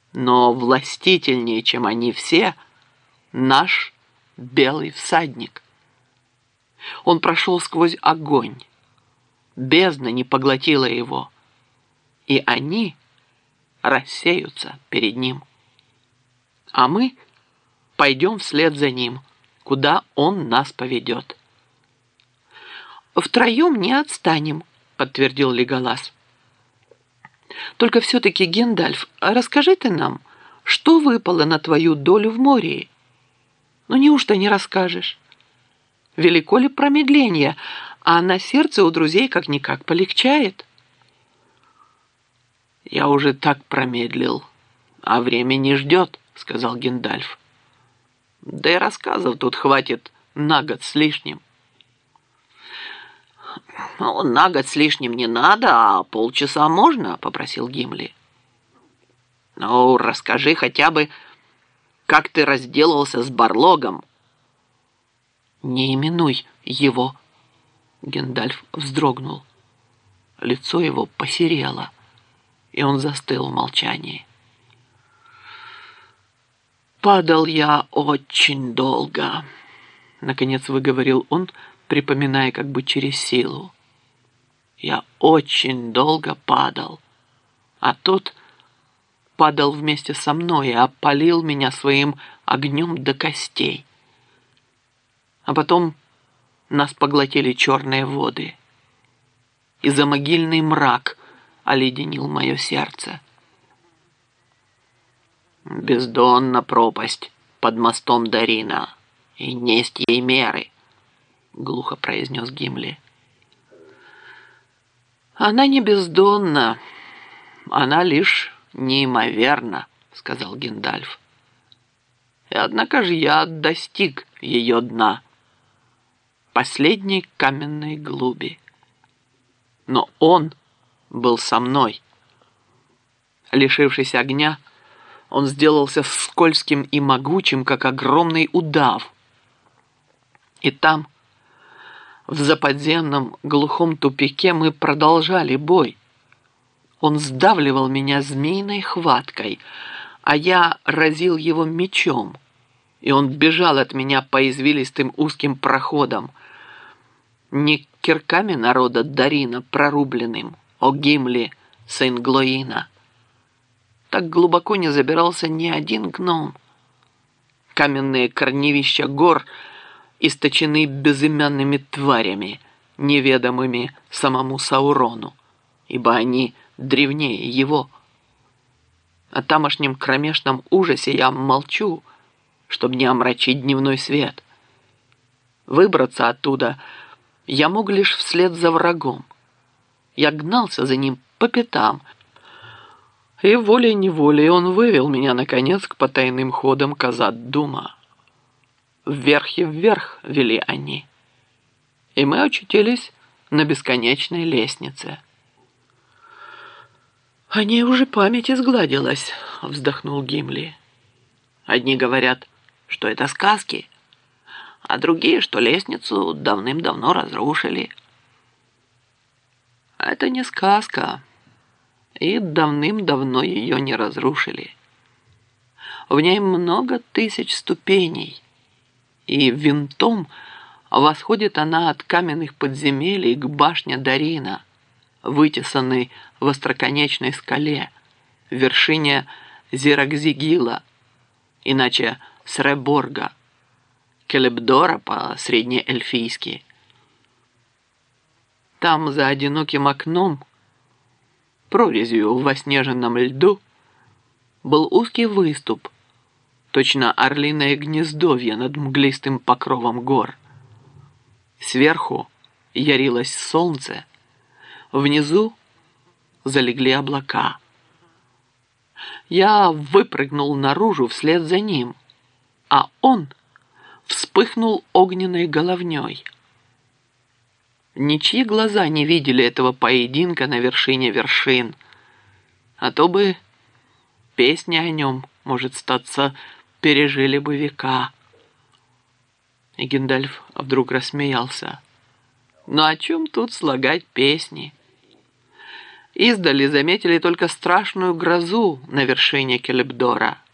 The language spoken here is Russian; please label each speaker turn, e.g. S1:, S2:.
S1: но властительнее, чем они все, наш белый всадник. Он прошел сквозь огонь, бездна не поглотила его, и они рассеются перед ним. А мы пойдем вслед за ним, куда он нас поведет. «Втроем не отстанем», — подтвердил Леголас. «Только все-таки, Гендальф, расскажи ты нам, что выпало на твою долю в море? Ну, неужто не расскажешь? Велико ли промедление, а на сердце у друзей как-никак полегчает?»
S2: «Я уже так промедлил, а время не ждет», — сказал Гендальф. «Да и рассказов тут хватит на год с лишним».
S1: «Ну, на год с лишним не надо, а полчаса можно», — попросил Гимли. «Ну, расскажи хотя бы, как ты разделался с Барлогом».
S2: «Не именуй его», — Гендальф вздрогнул. Лицо его посерело, и он застыл в молчании. «Падал я очень долго», — наконец выговорил он, припоминая как бы через силу. «Я очень долго падал, а тот падал вместе со мной и опалил меня своим огнем до костей. А потом нас поглотили черные воды, и замогильный мрак оледенил мое сердце».
S1: «Бездонна пропасть под мостом Дарина, и несть ей меры», — глухо произнес Гимли.
S2: «Она не бездонна, она лишь неимоверна», — сказал Гендальф. «И однако же я достиг ее дна, последней каменной глуби. Но он был со мной. Лишившись огня, он сделался скользким и могучим, как огромный удав. И там, в заподземном глухом тупике, мы продолжали бой. Он сдавливал меня змеиной хваткой, а я разил его мечом, и он бежал от меня по извилистым узким проходам, не кирками народа Дарина прорубленным, о Гимли, сын Глоина. Так глубоко не забирался ни один гном. Каменные корневища гор источены безымянными тварями, неведомыми самому Саурону, ибо они древнее его. О тамошнем кромешном ужасе я молчу, чтобы не омрачить дневной свет. Выбраться оттуда я мог лишь вслед за врагом. Я гнался за ним по пятам, и волей-неволей он вывел меня, наконец, к потайным ходам Казат-Дума. Вверх и вверх вели они, и мы очутились на бесконечной лестнице. «О ней уже память изгладилась», — вздохнул Гимли.
S1: «Одни говорят, что это сказки, а другие, что лестницу давным-давно разрушили».
S2: «Это не сказка, и давным-давно ее не разрушили. В ней много тысяч ступеней, и винтом восходит она от каменных подземелий к башне Дарина, вытесанной в остроконечной скале, вершине Зиракзигила, иначе Среборга, Келебдора по-среднеэльфийски. Там, за одиноким окном, прорезью в оснеженном льду, был узкий выступ, точно орлиное гнездовье над мглистым покровом гор. Сверху ярилось солнце, внизу залегли облака. Я выпрыгнул наружу вслед за ним, а он вспыхнул огненной головней. Ничьи глаза не видели этого поединка на вершине вершин, а то бы песни о нем, может статься, пережили бы века». И Гендальф вдруг рассмеялся. «Но о чем тут слагать песни?
S1: Издали заметили только страшную грозу на вершине Келебдора.